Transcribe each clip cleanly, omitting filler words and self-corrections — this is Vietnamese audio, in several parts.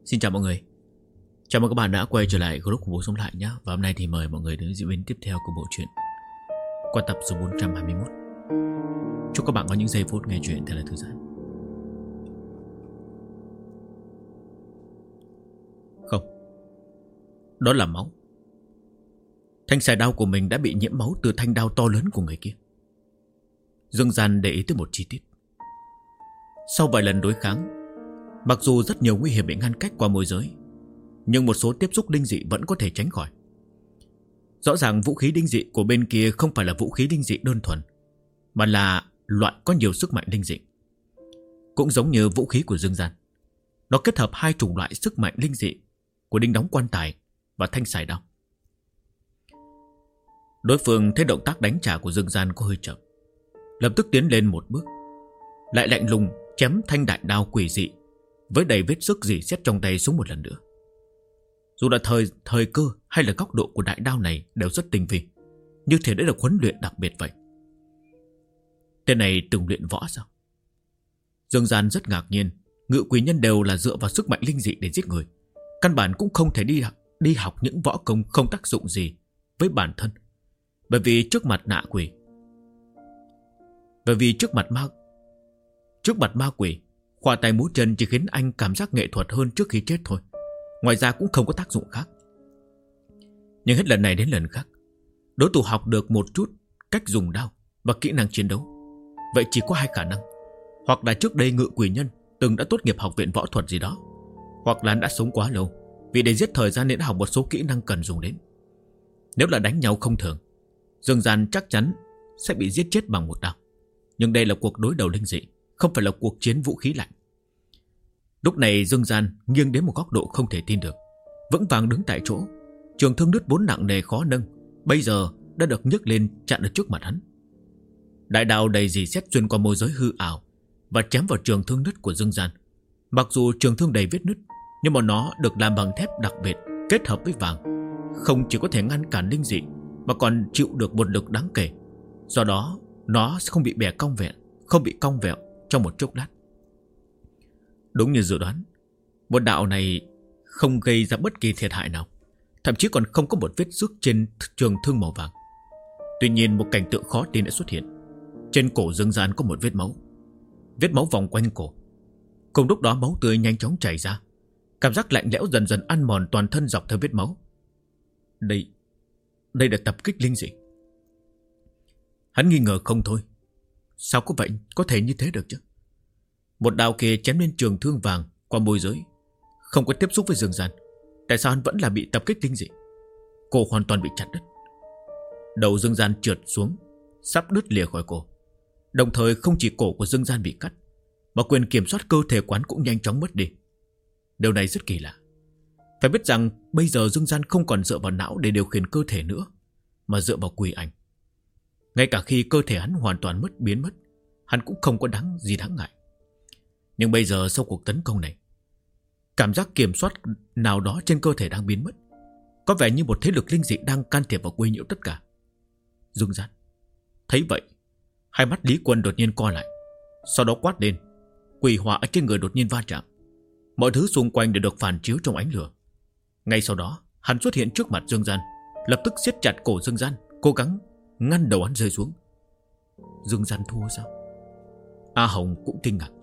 Xin chào mọi người. Chào mừng các bạn đã quay trở lại group của Bố Sống Lại nhé. Và hôm nay thì mời mọi người đến diễn biến tiếp theo của bộ truyện qua tập số 421. Chúc các bạn có những giây phút nghe chuyện thật là thư giãn. Không, đó là máu. Thanh xài đao của mình đã bị nhiễm máu từ thanh đao to lớn của người kia. Dương Gian để ý tới một chi tiết. Sau vài lần đối kháng, mặc dù rất nhiều nguy hiểm bị ngăn cách qua môi giới, nhưng một số tiếp xúc linh dị vẫn có thể tránh khỏi. Rõ ràng vũ khí linh dị của bên kia không phải là vũ khí linh dị đơn thuần, mà là loại có nhiều sức mạnh linh dị. Cũng giống như vũ khí của Dương Gian, nó kết hợp hai chủng loại sức mạnh linh dị của đinh đóng quan tài và thanh xài đao. Đối phương thấy động tác đánh trả của Dương Gian có hơi chậm, lập tức tiến lên một bước, lại lạnh lùng chém thanh đại đao quỷ dị với đầy vết sức rỉ sét trong tay xuống một lần nữa. Dù là thời cơ hay là góc độ của đại đao này đều rất tinh vi, như thể đã được huấn luyện đặc biệt vậy. Tên này từng luyện võ sao? Dương Gian rất ngạc nhiên. Ngự quỷ nhân đều là dựa vào sức mạnh linh dị để giết người, căn bản cũng không thể đi học những võ công không tác dụng gì với bản thân. Bởi vì trước mặt ma quỷ, khoa tay múa chân chỉ khiến anh cảm giác nghệ thuật hơn trước khi chết thôi. Ngoài ra cũng không có tác dụng khác. Nhưng hết lần này đến lần khác, đối thủ học được một chút cách dùng đao và kỹ năng chiến đấu. Vậy chỉ có hai khả năng: hoặc là trước đây ngự quỷ nhân từng đã tốt nghiệp học viện võ thuật gì đó, hoặc là đã sống quá lâu, vì để giết thời gian nên đã học một số kỹ năng cần dùng đến. Nếu là đánh nhau không thường, Dương Gian chắc chắn sẽ bị giết chết bằng một đao. Nhưng đây là cuộc đối đầu linh dị, không phải là cuộc chiến vũ khí lạnh. Lúc này Dương Gian nghiêng đến một góc độ không thể tin được, vững vàng đứng tại chỗ. Trường thương đứt vốn nặng nề khó nâng, bây giờ đã được nhấc lên chặn ở trước mặt hắn. Đại đao đầy rỉ sét xuyên qua môi giới hư ảo và chém vào trường thương nứt của Dương Gian. Mặc dù trường thương đầy vết nứt, nhưng mà nó được làm bằng thép đặc biệt kết hợp với vàng, không chỉ có thể ngăn cản linh dị mà còn chịu được một lực đáng kể. Do đó nó sẽ không bị cong vẹo trong một chốc lát. Đúng như dự đoán, một đạo này không gây ra bất kỳ thiệt hại nào, thậm chí còn không có một vết xước trên trường thương màu vàng. Tuy nhiên một cảnh tượng khó tin đã xuất hiện. Trên cổ Dương Gian có một vết máu vòng quanh cổ. Cùng lúc đó máu tươi nhanh chóng chảy ra, cảm giác lạnh lẽo dần dần ăn mòn toàn thân dọc theo vết máu. Đây là tập kích linh dị. Hắn nghi ngờ không thôi. Sao có vậy, có thể như thế được chứ? Một đao kia chém lên trường thương vàng qua môi giới, không có tiếp xúc với Dương Gian. Tại sao hắn vẫn là bị tập kích linh dị? Cổ hoàn toàn bị chặt đứt. Đầu Dương Gian trượt xuống, sắp đứt lìa khỏi cổ. Đồng thời không chỉ cổ của Dương Gian bị cắt, mà quyền kiểm soát cơ thể quán cũng nhanh chóng mất đi. Điều này rất kỳ lạ. Phải biết rằng bây giờ Dương Gian không còn dựa vào não để điều khiển cơ thể nữa, mà dựa vào quỷ ảnh. Ngay cả khi cơ thể hắn hoàn toàn biến mất, hắn cũng không có đáng ngại. Nhưng bây giờ sau cuộc tấn công này, cảm giác kiểm soát nào đó trên cơ thể đang biến mất. Có vẻ như một thế lực linh dị đang can thiệp vào quấy nhiễu tất cả. Dương Gian thấy vậy, hai mắt Lý Quân đột nhiên co lại, sau đó quát lên. Quỷ hỏa ở trên người đột nhiên va chạm, mọi thứ xung quanh đều được phản chiếu trong ánh lửa. Ngay sau đó hắn xuất hiện trước mặt Dương Gian, lập tức siết chặt cổ Dương Gian, cố gắng ngăn đầu hắn rơi xuống. Dương Gian thua sao? A Hồng cũng kinh ngạc.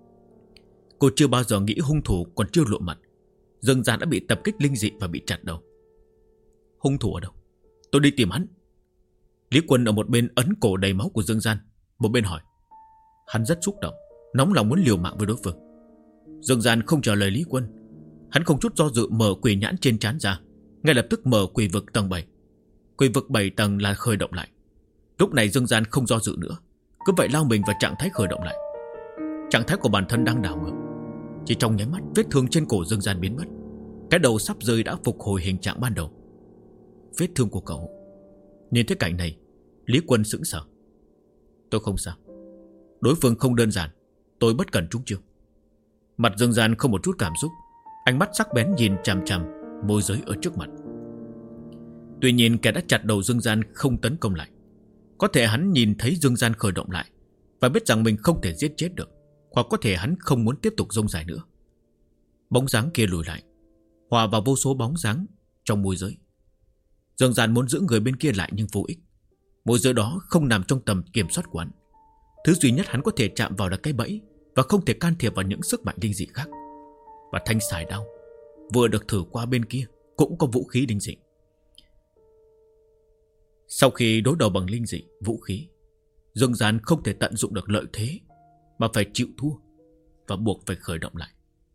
Cô chưa bao giờ nghĩ hung thủ còn chưa lộ mặt, Dương Gian đã bị tập kích linh dị và bị chặt đầu. Hung thủ ở đâu? Tôi đi tìm hắn. Lý Quân ở một bên ấn cổ đầy máu của Dương Gian, một bên hỏi. Hắn rất xúc động, nóng lòng muốn liều mạng với đối phương. Dương Gian không trả lời Lý Quân. Hắn không chút do dự mở quỷ nhãn trên trán ra, ngay lập tức mở quỷ vực tầng 7. Quỷ vực 7 tầng là khởi động lại. Lúc này Dương Gian không do dự nữa, cứ vậy lao mình vào trạng thái khởi động lại. Trạng thái của bản thân đang đảo ngược. Chỉ trong nháy mắt, vết thương trên cổ Dương Gian biến mất. Cái đầu sắp rơi đã phục hồi hình trạng ban đầu. Vết thương của cậu. Nhìn thấy cảnh này, Lý Quân sững sờ. Tôi không sao. Đối phương không đơn giản, tôi bất cần trúng chiêu. Mặt Dương Gian không một chút cảm xúc, ánh mắt sắc bén nhìn chằm chằm môi giới ở trước mặt. Tuy nhiên kẻ đã chặt đầu Dương Gian không tấn công lại. Có thể hắn nhìn thấy Dương Gian khởi động lại và biết rằng mình không thể giết chết được, hoặc có thể hắn không muốn tiếp tục rông dài nữa. Bóng dáng kia lùi lại, hòa vào vô số bóng dáng trong môi giới. Dương Gian muốn giữ người bên kia lại nhưng vô ích. Môi giới đó không nằm trong tầm kiểm soát của hắn. Thứ duy nhất hắn có thể chạm vào là cái bẫy, và không thể can thiệp vào những sức mạnh linh dị khác. Và thanh xài đao vừa được thử qua bên kia cũng có vũ khí linh dị. Sau khi đối đầu bằng linh dị, vũ khí, Dương Gian không thể tận dụng được lợi thế, mà phải chịu thua và buộc phải khởi động lại.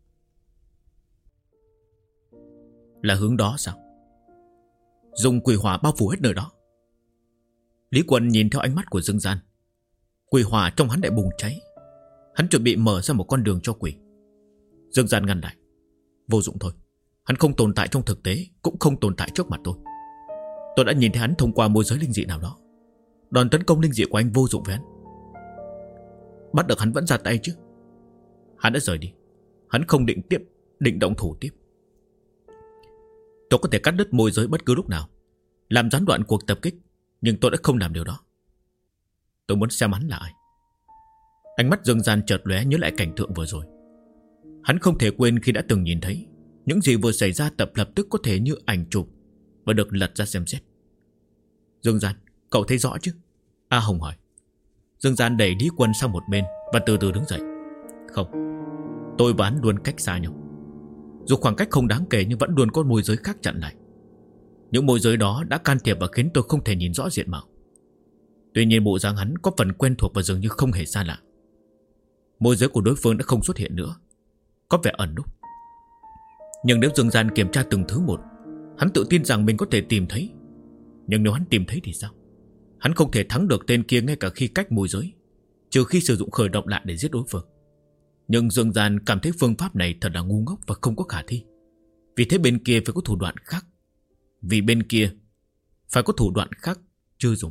Là hướng đó sao? Dùng quỷ hỏa bao phủ hết nơi đó. Lý Quần nhìn theo ánh mắt của Dương Gian. Quỷ hỏa trong hắn lại bùng cháy. Hắn chuẩn bị mở ra một con đường cho quỷ. Dương Gian ngăn lại. Vô dụng thôi. Hắn không tồn tại trong thực tế, cũng không tồn tại trước mặt tôi. Tôi đã nhìn thấy hắn thông qua môi giới linh dị nào đó. Đòn tấn công linh dị của anh vô dụng với hắn. Bắt được hắn vẫn ra tay chứ. Hắn đã rời đi. Hắn không định động thủ tiếp. Tôi có thể cắt đứt môi giới bất cứ lúc nào, làm gián đoạn cuộc tập kích, nhưng tôi đã không làm điều đó. Tôi muốn xem hắn là ai. Ánh mắt Dương Gian chợt lóe nhớ lại cảnh tượng vừa rồi. Hắn không thể quên khi đã từng nhìn thấy những gì vừa xảy ra, lập tức có thể như ảnh chụp và được lật ra xem xét. Dương Gian, cậu thấy rõ chứ? A Hồng hỏi. Dương Gian đẩy Lý Quân sang một bên và từ từ đứng dậy. Không, tôi và hắn luôn cách xa nhau. Dù khoảng cách không đáng kể nhưng vẫn luôn có môi giới khác chặn lại. Những môi giới đó đã can thiệp và khiến tôi không thể nhìn rõ diện mạo. Tuy nhiên bộ dáng hắn có phần quen thuộc và dường như không hề xa lạ. Môi giới của đối phương đã không xuất hiện nữa, có vẻ ẩn núp. Nhưng nếu Dương Gian kiểm tra từng thứ một, hắn tự tin rằng mình có thể tìm thấy. Nhưng nếu hắn tìm thấy thì sao? Hắn không thể thắng được tên kia ngay cả khi cách môi giới, trừ khi sử dụng khởi động lại để giết đối phương. Nhưng Dương Gian cảm thấy phương pháp này thật là ngu ngốc và không có khả thi. Vì thế bên kia phải có thủ đoạn khác. Vì bên kia phải có thủ đoạn khác chưa dùng.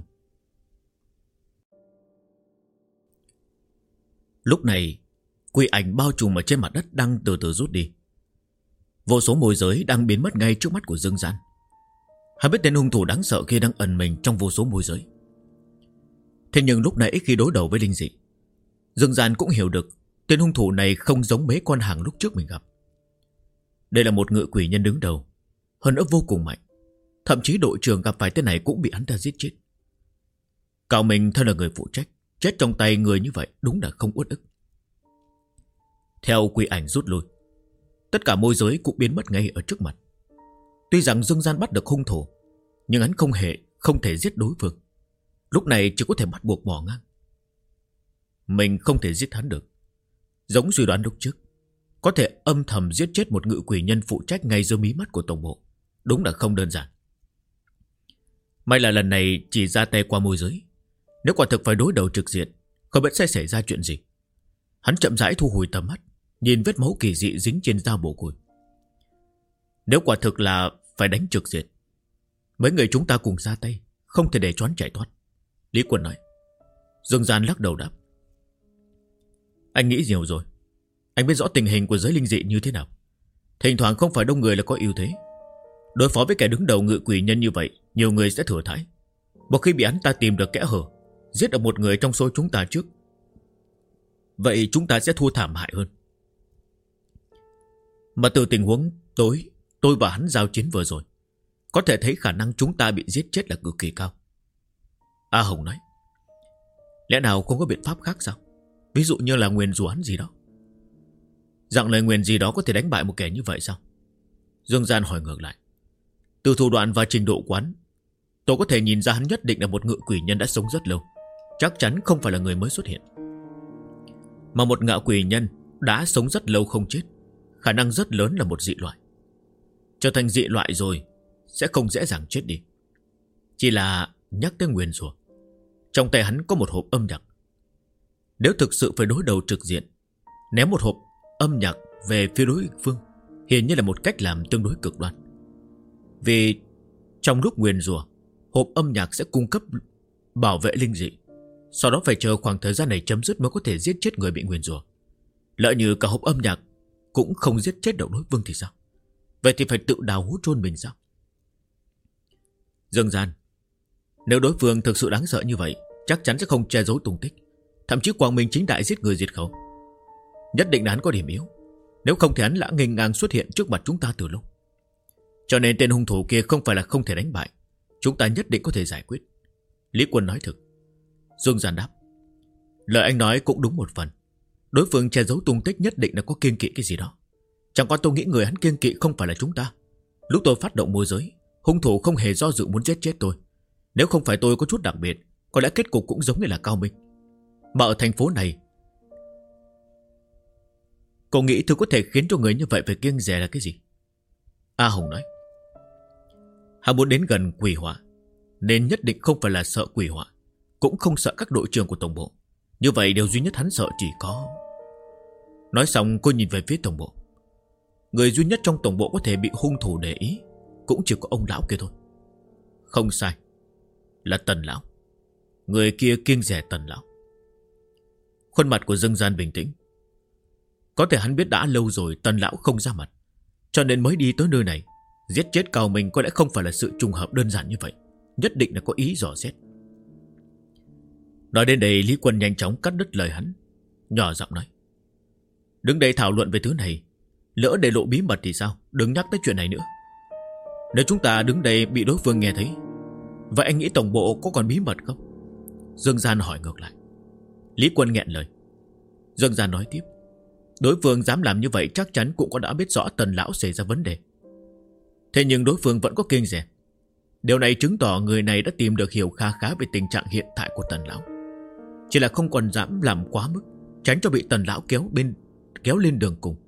Lúc này, quỷ ảnh bao trùm ở trên mặt đất đang từ từ rút đi. Vô số môi giới đang biến mất ngay trước mắt của Dương Gian. Hắn biết tên hung thủ đáng sợ kia đang ẩn mình trong vô số môi giới. Thế nhưng lúc nãy khi đối đầu với linh dị, Dương Gian cũng hiểu được tên hung thủ này không giống mấy con hàng lúc trước mình gặp. Đây là một ngự quỷ nhân đứng đầu, hơn nữa vô cùng mạnh. Thậm chí đội trưởng gặp phải tên này cũng bị hắn ta giết chết. Cậu mình thân là người phụ trách, chết trong tay người như vậy đúng là không uất ức. Theo quỷ ảnh rút lui, tất cả môi giới cũng biến mất ngay ở trước mặt. Tuy rằng Dương Gian bắt được hung thủ, nhưng hắn không thể giết đối phương. Lúc này chỉ có thể bắt buộc bỏ ngang. Mình không thể giết hắn được. Giống suy đoán lúc trước, có thể âm thầm giết chết một ngự quỷ nhân phụ trách ngay dưới mí mắt của tổng bộ, đúng là không đơn giản. May là lần này chỉ ra tay qua môi giới. Nếu quả thực phải đối đầu trực diện, không biết sẽ xảy ra chuyện gì. Hắn chậm rãi thu hồi tầm mắt, nhìn vết máu kỳ dị dính trên dao bổ củi. Nếu quả thực là phải đánh trực diện, mấy người chúng ta cùng ra tay, không thể để choán chạy thoát. Lý Quân nói. Dương Gian lắc đầu đáp. Anh nghĩ nhiều rồi. Anh biết rõ tình hình của giới linh dị như thế nào. Thỉnh thoảng không phải đông người là có ưu thế. Đối phó với kẻ đứng đầu ngự quỷ nhân như vậy, nhiều người sẽ thừa thãi. Một khi bị hắn ta tìm được kẽ hở, giết được một người trong số chúng ta trước, vậy chúng ta sẽ thua thảm hại hơn. Mà từ tình huống tôi và hắn giao chiến vừa rồi, có thể thấy khả năng chúng ta bị giết chết là cực kỳ cao. A Hồng nói. Lẽ nào không có biện pháp khác sao? Ví dụ như là nguyền rủa hắn gì đó. Dạng lời nguyền gì đó có thể đánh bại một kẻ như vậy sao? Dương Gian hỏi ngược lại. Từ thủ đoạn và trình độ quán, tôi có thể nhìn ra hắn nhất định là một ngự quỷ nhân đã sống rất lâu, chắc chắn không phải là người mới xuất hiện. Mà một ngạo quỷ nhân đã sống rất lâu không chết, khả năng rất lớn là một dị loại. Trở thành dị loại rồi sẽ không dễ dàng chết đi. Chỉ là nhắc tới nguyền rủa, trong tay hắn có một hộp âm nhạc. Nếu thực sự phải đối đầu trực diện, ném một hộp âm nhạc về phía đối phương hiển nhiên là một cách làm tương đối cực đoan. Vì trong lúc nguyền rủa, hộp âm nhạc sẽ cung cấp bảo vệ linh dị, sau đó phải chờ khoảng thời gian này chấm dứt mới có thể giết chết người bị nguyền rủa. Lỡ như cả hộp âm nhạc cũng không giết chết được đối phương thì sao? Vậy thì phải tự đào hố chôn mình sao? Dương Gian, nếu đối phương thực sự đáng sợ như vậy, chắc chắn sẽ không che giấu tung tích, thậm chí quang minh chính đại giết người diệt khẩu. Nhất định là hắn có điểm yếu. Nếu không thì hắn đã nghênh ngang xuất hiện trước mặt chúng ta từ lâu. Cho nên tên hung thủ kia không phải là không thể đánh bại. Chúng ta nhất định có thể giải quyết. Lý Quân nói thực. Dương Gian đáp. Lời anh nói cũng đúng một phần. Đối phương che giấu tung tích nhất định là có kiêng kỵ cái gì đó. Chẳng qua tôi nghĩ người hắn kiêng kỵ không phải là chúng ta. Lúc tôi phát động môi giới, hung thủ không hề do dự muốn giết chết tôi. Nếu không phải tôi có chút đặc biệt, có lẽ kết cục cũng giống như là Cao Minh. Mà ở thành phố này, cậu nghĩ thứ có thể khiến cho người như vậy phải kiêng dè là cái gì? A Hồng nói. Hắn muốn đến gần quỷ hỏa, nên nhất định không phải là sợ quỷ hỏa, cũng không sợ các đội trưởng của tổng bộ. Như vậy điều duy nhất hắn sợ chỉ có... Nói xong cô nhìn về phía tổng bộ. Người duy nhất trong tổng bộ có thể bị hung thủ để ý cũng chỉ có ông lão kia thôi. Không sai, là Tần lão. Người kia kiêng dè Tần lão. Khuôn mặt của Dương Gian bình tĩnh. Có thể hắn biết đã lâu rồi Tần lão không ra mặt, cho nên mới đi tới nơi này. Giết chết Cao Minh có lẽ không phải là sự trùng hợp đơn giản như vậy, nhất định là có ý dò xét. Nói đến đây, Lý Quân nhanh chóng cắt đứt lời hắn, nhỏ giọng nói. Đứng đây thảo luận về thứ này, lỡ để lộ bí mật thì sao? Đừng nhắc tới chuyện này nữa. Nếu chúng ta đứng đây bị đối phương nghe thấy, vậy anh nghĩ tổng bộ có còn bí mật không? Dương Gian hỏi ngược lại. Lý Quân nghẹn lời. Dương Gian nói tiếp. Đối phương dám làm như vậy chắc chắn cũng có đã biết rõ Tần lão xảy ra vấn đề. Thế nhưng đối phương vẫn có kiêng dè. Điều này chứng tỏ người này đã tìm được hiểu kha khá về tình trạng hiện tại của Tần lão. Chỉ là không còn dám làm quá mức, tránh cho bị Tần lão kéo lên đường cùng.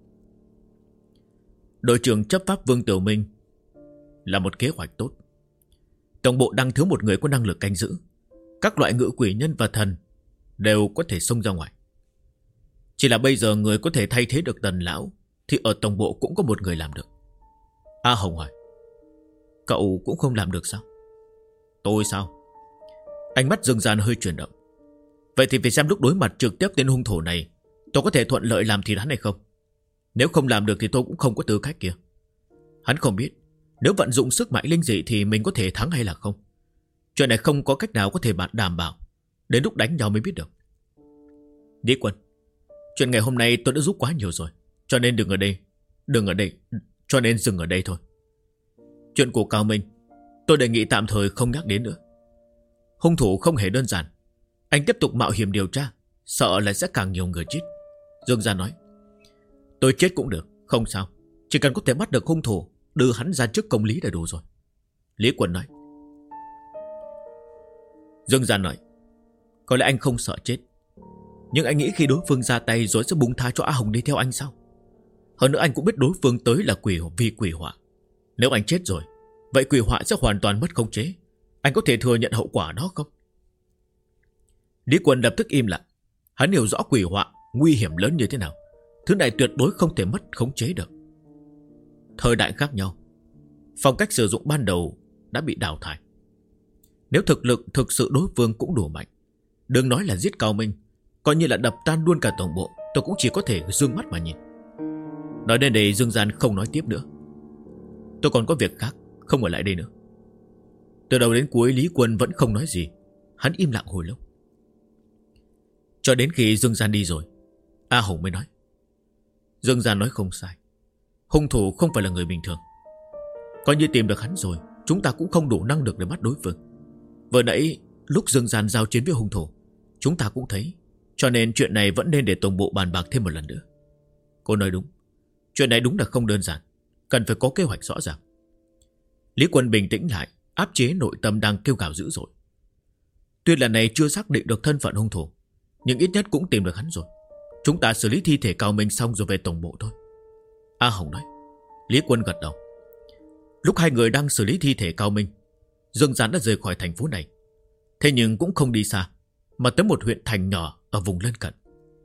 Đội trưởng chấp pháp Vương Tiểu Minh là một kế hoạch tốt. Tổng bộ đang thiếu một người có năng lực canh giữ. Các loại ngự quỷ nhân và thần đều có thể xông ra ngoài. Chỉ là bây giờ người có thể thay thế được Tần lão thì ở tổng bộ cũng có một người làm được. A Hồng hỏi. Cậu cũng không làm được sao? Tôi sao? Ánh mắt Dương Gian hơi chuyển động. Vậy thì phải xem lúc đối mặt trực tiếp tên hung thủ này, tôi có thể thuận lợi làm thịt hắn hay không. Nếu không làm được thì tôi cũng không có tư cách kia. Hắn không biết nếu vận dụng sức mạnh linh dị thì mình có thể thắng hay là không. Chuyện này không có cách nào có thể bạn đảm bảo. Đến lúc đánh nhau mới biết được. Lý Quân, chuyện ngày hôm nay tôi đã giúp quá nhiều rồi, cho nên đừng ở đây, cho nên dừng ở đây thôi. Chuyện của Cao Minh tôi đề nghị tạm thời không nhắc đến nữa. Hung thủ không hề đơn giản. Anh tiếp tục mạo hiểm điều tra, sợ là sẽ càng nhiều người chết. Dương Gia nói. Tôi chết cũng được, không sao. Chỉ cần có thể bắt được hung thủ, đưa hắn ra trước công lý là đủ rồi. Lý Quân nói. Dương Gia nói. Có lẽ anh không sợ chết, nhưng anh nghĩ khi đối phương ra tay rồi sẽ bung tha cho A Hồng đi theo anh sao? Hơn nữa anh cũng biết đối phương tới là vì quỷ họa. Nếu anh chết rồi, vậy quỷ họa sẽ hoàn toàn mất khống chế. Anh có thể thừa nhận hậu quả đó không? Lý Quân lập tức im lặng. Hắn hiểu rõ quỷ họa nguy hiểm lớn như thế nào. Thứ này tuyệt đối không thể mất khống chế được. Thời đại khác nhau, phong cách sử dụng ban đầu đã bị đào thải. Nếu thực lực thực sự đối phương cũng đủ mạnh, đừng nói là giết Cao Minh, coi như là đập tan luôn cả tổng bộ, tôi cũng chỉ có thể dương mắt mà nhìn. Nói đến đây Dương Gian không nói tiếp nữa. Tôi còn có việc khác, không ở lại đây nữa. Từ đầu đến cuối Lý Quân vẫn không nói gì. Hắn im lặng hồi lâu. Cho đến khi Dương Gian đi rồi, A Hồng mới nói. Dương Gian nói không sai. Hung thủ không phải là người bình thường. Coi như tìm được hắn rồi, chúng ta cũng không đủ năng lực để bắt đối phương. Vừa nãy lúc Dương Gian giao chiến với hung thủ, chúng ta cũng thấy. Cho nên chuyện này vẫn nên để tổng bộ bàn bạc thêm một lần nữa. Cô nói đúng. Chuyện này đúng là không đơn giản, cần phải có kế hoạch rõ ràng. Lý Quân bình tĩnh lại, áp chế nội tâm đang kêu gào dữ dội. Tuy lần này chưa xác định được thân phận hung thủ, nhưng ít nhất cũng tìm được hắn rồi. Chúng ta xử lý thi thể Cao Minh xong rồi về tổng bộ thôi. A Hồng nói. Lý Quân gật đầu. Lúc hai người đang xử lý thi thể Cao Minh, Dương Gián đã rời khỏi thành phố này. Thế nhưng cũng không đi xa, mà tới một huyện thành nhỏ ở vùng lân cận.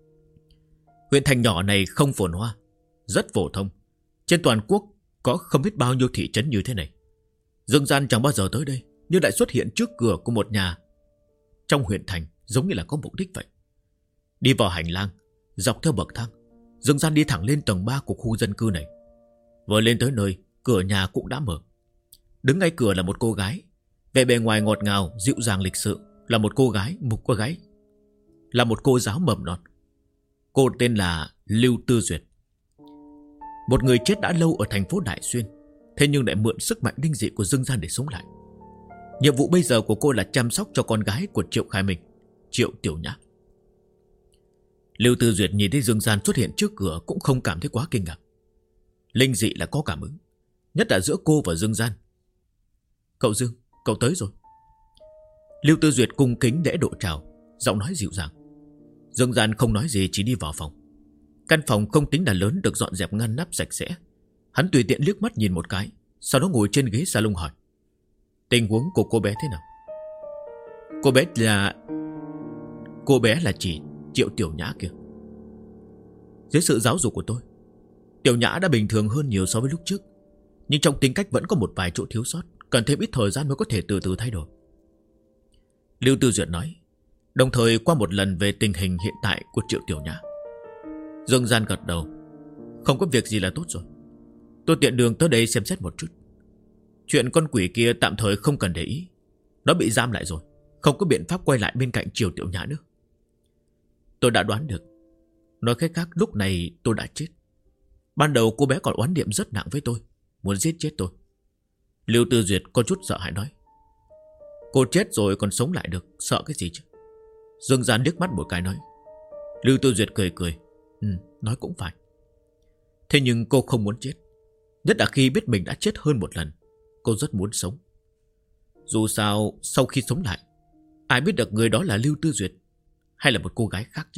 Huyện thành nhỏ này không phồn hoa, rất phổ thông. Trên toàn quốc có không biết bao nhiêu thị trấn như thế này. Dương Gian chẳng bao giờ tới đây, nhưng lại xuất hiện trước cửa của một nhà trong huyện thành, giống như là có mục đích vậy. Đi vào hành lang, dọc theo bậc thang, Dương Gian đi thẳng lên tầng 3 của khu dân cư này. Vừa lên tới nơi, cửa nhà cũng đã mở. Đứng ngay cửa là một cô gái, vẻ bề ngoài ngọt ngào, dịu dàng lịch sự, là một cô gái, là một cô giáo mầm non. Cô tên là Lưu Tư Duyệt. Một người chết đã lâu ở thành phố Đại Xuyên, thế nhưng lại mượn sức mạnh linh dị của Dương Gian để sống lại. Nhiệm vụ bây giờ của cô là chăm sóc cho con gái của Triệu Khai Minh, Triệu Tiểu Nhã. Lưu Tư Duyệt nhìn thấy Dương Gian xuất hiện trước cửa cũng không cảm thấy quá kinh ngạc. Linh dị là có cảm ứng, nhất là giữa cô và Dương Gian. Cậu Dương, cậu tới rồi. Lưu Tư Duyệt cung kính lễ độ chào, giọng nói dịu dàng. Dương Gian không nói gì, chỉ đi vào phòng. Căn phòng không tính là lớn, được dọn dẹp ngăn nắp sạch sẽ. Hắn tùy tiện liếc mắt nhìn một cái, sau đó ngồi trên ghế salon hỏi: tình huống của cô bé thế nào? Cô bé là chỉ Triệu Tiểu Nhã kia. Dưới sự giáo dục của tôi, Tiểu Nhã đã bình thường hơn nhiều so với lúc trước, nhưng trong tính cách vẫn có một vài chỗ thiếu sót, cần thêm ít thời gian mới có thể từ từ thay đổi. Lưu Tư Duyệt nói, đồng thời qua một lần về tình hình hiện tại của Triệu Tiểu Nhã. Dương Gian gật đầu. Không có việc gì là tốt rồi. Tôi tiện đường tới đây xem xét một chút. Chuyện con quỷ kia tạm thời không cần để ý, nó bị giam lại rồi, không có biện pháp quay lại bên cạnh Triệu Tiểu Nhã nữa. Tôi đã đoán được. Nói cách khác, lúc này tôi đã chết. Ban đầu cô bé còn oán niệm rất nặng với tôi, muốn giết chết tôi. Lưu Tư Duyệt có chút sợ hãi nói, cô chết rồi còn sống lại được, sợ cái gì chứ? Dương Gian liếc mắt một cái nói. Lưu Tư Duyệt cười cười, nói cũng phải. Thế nhưng cô không muốn chết, nhất là khi biết mình đã chết hơn một lần. Cô rất muốn sống. Dù sao sau khi sống lại, ai biết được người đó là Lưu Tư Duyệt hay là một cô gái khác chứ.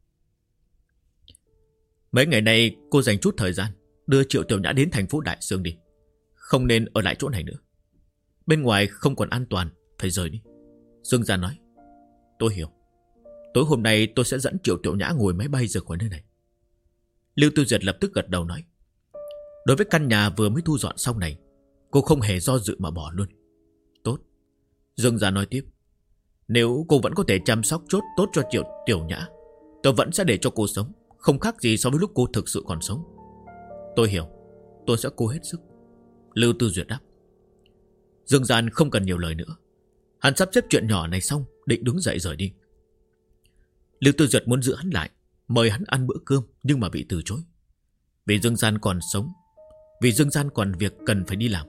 Mấy ngày nay cô dành chút thời gian đưa Triệu Tiểu Nhã đến thành phố Đại Sương đi. Không nên ở lại chỗ này nữa. Bên ngoài không còn an toàn, phải rời đi. Dương Gia nói. Tôi hiểu. Tối hôm nay tôi sẽ dẫn Triệu Tiểu Nhã ngồi máy bay rời khỏi nơi này. Lưu Tư Duyệt lập tức gật đầu nói. Đối với căn nhà vừa mới thu dọn xong này, cô không hề do dự mà bỏ luôn. Tốt. Dương Gia nói tiếp. Nếu cô vẫn có thể chăm sóc tốt cho Triệu Tiểu Nhã, tôi vẫn sẽ để cho cô sống, không khác gì so với lúc cô thực sự còn sống. Tôi hiểu. Tôi sẽ cố hết sức. Lưu Tư Duyệt đáp. Dương Gian không cần nhiều lời nữa. Hắn sắp xếp chuyện nhỏ này xong, định đứng dậy rời đi. Lưu Tư Duyệt muốn giữ hắn lại, mời hắn ăn bữa cơm, nhưng mà bị từ chối. Vì Dương Gian còn sống, vì Dương Gian còn việc cần phải đi làm.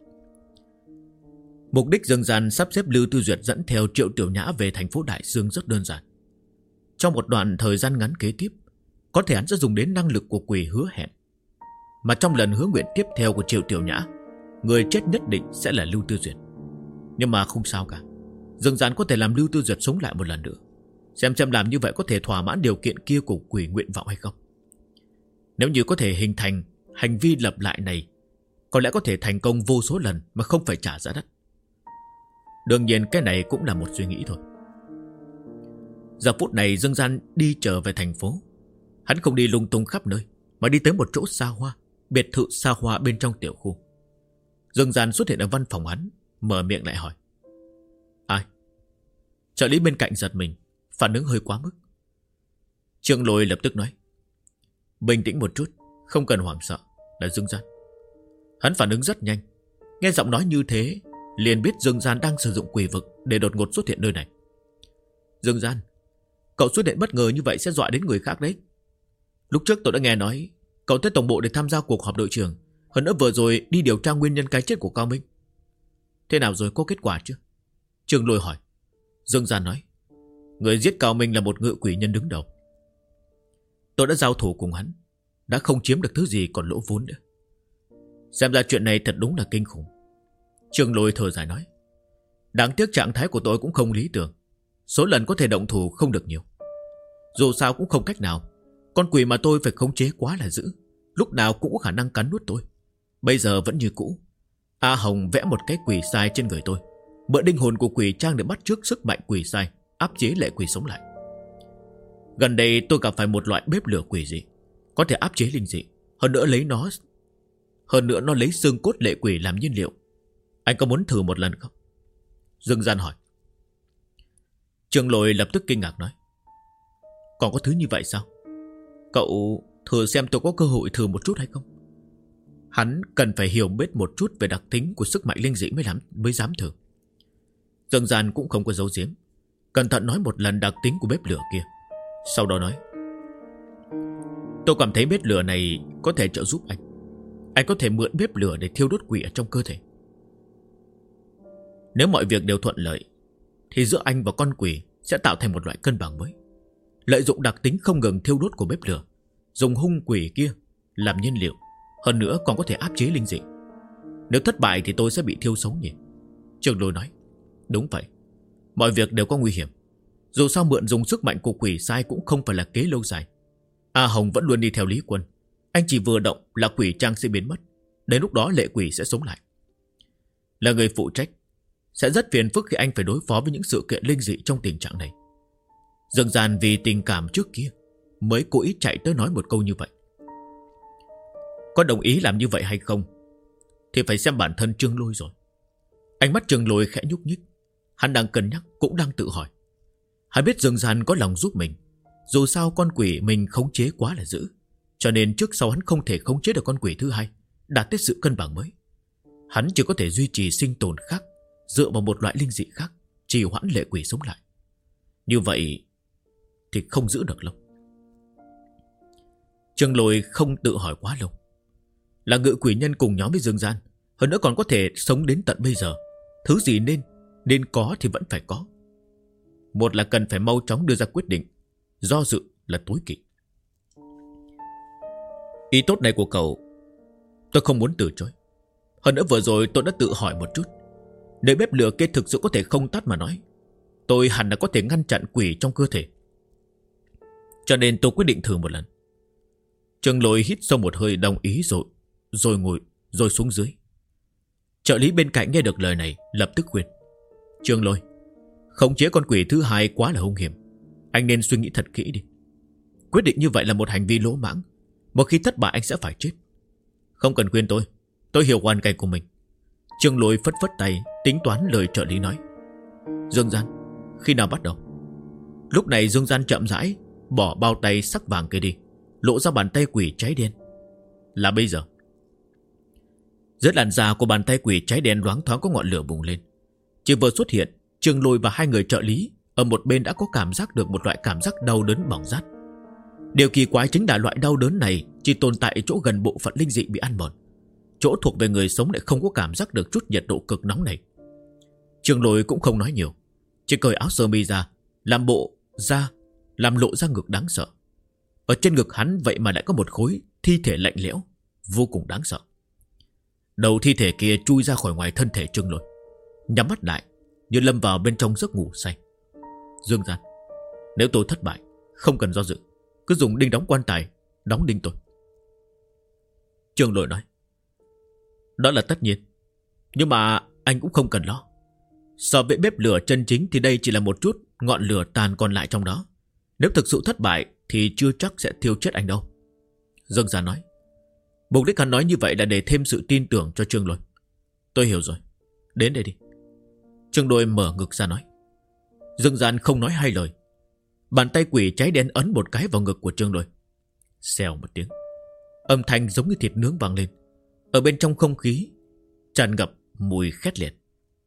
Mục đích Dương Gian sắp xếp Lưu Tư Duyệt dẫn theo Triệu Tiểu Nhã về thành phố Đại Sương rất đơn giản. Trong một đoạn thời gian ngắn kế tiếp, có thể hắn sẽ dùng đến năng lực của quỷ hứa hẹn. Mà trong lần hứa nguyện tiếp theo của Triệu Tiểu Nhã, người chết nhất định sẽ là Lưu Tư Duyệt. Nhưng mà không sao cả, Dương Gian có thể làm Lưu Tư Duyệt sống lại một lần nữa, xem làm như vậy có thể thỏa mãn điều kiện kia của quỷ nguyện vọng hay không. Nếu như có thể hình thành hành vi lặp lại này, có lẽ có thể thành công vô số lần mà không phải trả giá đắt. Đương nhiên cái này cũng là một suy nghĩ thôi. Giờ phút này Dương Gian đi trở về thành phố. Hắn không đi lung tung khắp nơi, mà đi tới một chỗ xa hoa, biệt thự xa hoa bên trong tiểu khu. Dương Gian xuất hiện ở văn phòng hắn, mở miệng lại hỏi. Ai? Trợ lý bên cạnh giật mình, phản ứng hơi quá mức. Trương Lôi lập tức nói. Bình tĩnh một chút, không cần hoảng sợ, là Dương Gian. Hắn phản ứng rất nhanh, nghe giọng nói như thế liền biết Dương Gian đang sử dụng quỷ vực để đột ngột xuất hiện nơi này. Dương Gian, cậu xuất hiện bất ngờ như vậy sẽ dọa đến người khác đấy. Lúc trước tôi đã nghe nói cậu tới tổng bộ để tham gia cuộc họp đội trưởng, hơn nữa vừa rồi đi điều tra nguyên nhân cái chết của Cao Minh. Thế nào rồi, có kết quả chưa? Trương Lôi hỏi. Dương Gian nói. Người giết Cao Minh là một ngự quỷ nhân đứng đầu. Tôi đã giao thủ cùng hắn, đã không chiếm được thứ gì còn lỗ vốn nữa. Xem ra chuyện này thật đúng là kinh khủng. Trương Lôi thở dài nói. Đáng tiếc trạng thái của tôi cũng không lý tưởng, số lần có thể động thủ không được nhiều. Dù sao cũng không cách nào, con quỷ mà tôi phải khống chế quá là dữ, lúc nào cũng có khả năng cắn nuốt tôi. Bây giờ vẫn như cũ. A Hồng vẽ một cái quỷ sai trên người tôi, mượn linh hồn của quỷ trang để bắt chước sức mạnh quỷ sai, áp chế lệ quỷ sống lại. Gần đây tôi gặp phải một loại bếp lửa quỷ dị, có thể áp chế linh dị, hơn nữa nó lấy xương cốt lệ quỷ làm nhiên liệu. Anh có muốn thử một lần không? Dương Gian hỏi. Trương Lôi lập tức kinh ngạc nói. Còn có thứ như vậy sao? Cậu thử xem tôi có cơ hội thử một chút hay không? Hắn cần phải hiểu biết một chút về đặc tính của sức mạnh linh dị mới dám thử. Dương Gian cũng không có giấu giếm, cẩn thận nói một lần đặc tính của bếp lửa kia. Sau đó nói. Tôi cảm thấy bếp lửa này có thể trợ giúp anh. Anh có thể mượn bếp lửa để thiêu đốt quỷ ở trong cơ thể. Nếu mọi việc đều thuận lợi thì giữa anh và con quỷ sẽ tạo thành một loại cân bằng mới. Lợi dụng đặc tính không ngừng thiêu đốt của bếp lửa, dùng hung quỷ kia làm nhiên liệu, hơn nữa còn có thể áp chế linh dị. Nếu thất bại thì tôi sẽ bị thiêu sống nhỉ? Trường Lôi nói. Đúng vậy, mọi việc đều có nguy hiểm. Dù sao mượn dùng sức mạnh của quỷ sai cũng không phải là kế lâu dài. A Hồng vẫn luôn đi theo Lý Quân. Anh chỉ vừa động là quỷ trang sẽ biến mất. Đến lúc đó lệ quỷ sẽ sống lại. Là người phụ trách, sẽ rất phiền phức khi anh phải đối phó với những sự kiện linh dị trong tình trạng này. Dương Gian vì tình cảm trước kia mới cố ý chạy tới nói một câu như vậy. Có đồng ý làm như vậy hay không thì phải xem bản thân Trương Lôi rồi. Ánh mắt Trương Lôi khẽ nhúc nhích. Hắn đang cân nhắc, cũng đang tự hỏi. Hắn biết Dương Gian có lòng giúp mình. Dù sao con quỷ mình khống chế quá là dữ, cho nên trước sau hắn không thể khống chế được con quỷ thứ hai, đạt tới sự cân bằng mới. Hắn chỉ có thể duy trì sinh tồn khác, dựa vào một loại linh dị khác, trì hoãn lệ quỷ sống lại. Như vậy thì không giữ được lâu. Trương Lôi không tự hỏi quá lâu. Là ngự quỷ nhân cùng nhóm với Dương Gian, hơn nữa còn có thể sống đến tận bây giờ. Thứ gì nên có thì vẫn phải có. Một là cần phải mau chóng đưa ra quyết định, do dự là tối kỵ. Ý tốt này của cậu tôi không muốn từ chối. Hơn nữa vừa rồi tôi đã tự hỏi một chút. Nếu bếp lửa kia thực sự có thể không tắt mà nói, tôi hẳn là có thể ngăn chặn quỷ trong cơ thể. Cho nên tôi quyết định thử một lần. Trương Lôi hít sâu một hơi đồng ý rồi ngồi rồi xuống dưới. Trợ lý bên cạnh nghe được lời này lập tức khuyên. Trương Lôi, khống chế con quỷ thứ hai quá là hung hiểm. Anh nên suy nghĩ thật kỹ đi. Quyết định như vậy là một hành vi lỗ mãng. Một khi thất bại anh sẽ phải chết. Không cần khuyên tôi hiểu hoàn cảnh của mình. Trương Lôi phất phất tay, tính toán lời trợ lý nói. Dương Gian, khi nào bắt đầu? Lúc này Dương Gian chậm rãi bỏ bao tay sắc vàng kia đi, lộ ra bàn tay quỷ cháy đen. Là bây giờ. Dưới làn da của bàn tay quỷ cháy đen loáng thoáng có ngọn lửa bùng lên. Chỉ vừa xuất hiện, Trương Lôi và hai người trợ lý ở một bên đã có cảm giác được một loại cảm giác đau đớn bỏng rát. Điều kỳ quái chính là loại đau đớn này chỉ tồn tại chỗ gần bộ phận linh dị bị ăn mòn. Chỗ thuộc về người sống lại không có cảm giác được chút nhiệt độ cực nóng này. Trương Lôi cũng không nói nhiều, chỉ cởi áo sơ mi ra, làm lộ ra ngực đáng sợ. Ở trên ngực hắn vậy mà lại có một khối thi thể lạnh lẽo, vô cùng đáng sợ. Đầu thi thể kia chui ra khỏi ngoài thân thể Trương Lôi, nhắm mắt lại như lâm vào bên trong giấc ngủ say. Dương Gian, nếu tôi thất bại, không cần do dự, cứ dùng đinh đóng quan tài đóng đinh tôi. Trương Lôi nói. Đó là tất nhiên, nhưng mà anh cũng không cần lo. So với bếp lửa chân chính thì đây chỉ là một chút ngọn lửa tàn còn lại trong đó. Nếu thực sự thất bại thì chưa chắc sẽ thiêu chết anh đâu. Dương Gian nói. Mục đích hắn nói như vậy là để thêm sự tin tưởng cho Trương Lôi. Tôi hiểu rồi, đến đây đi. Trương Lôi mở ngực ra nói. Dương Gian không nói hai lời. Bàn tay quỷ cháy đen ấn một cái vào ngực của Trương Lôi. Xèo một tiếng, âm thanh giống như thịt nướng vang lên. Ở bên trong không khí tràn ngập mùi khét liệt.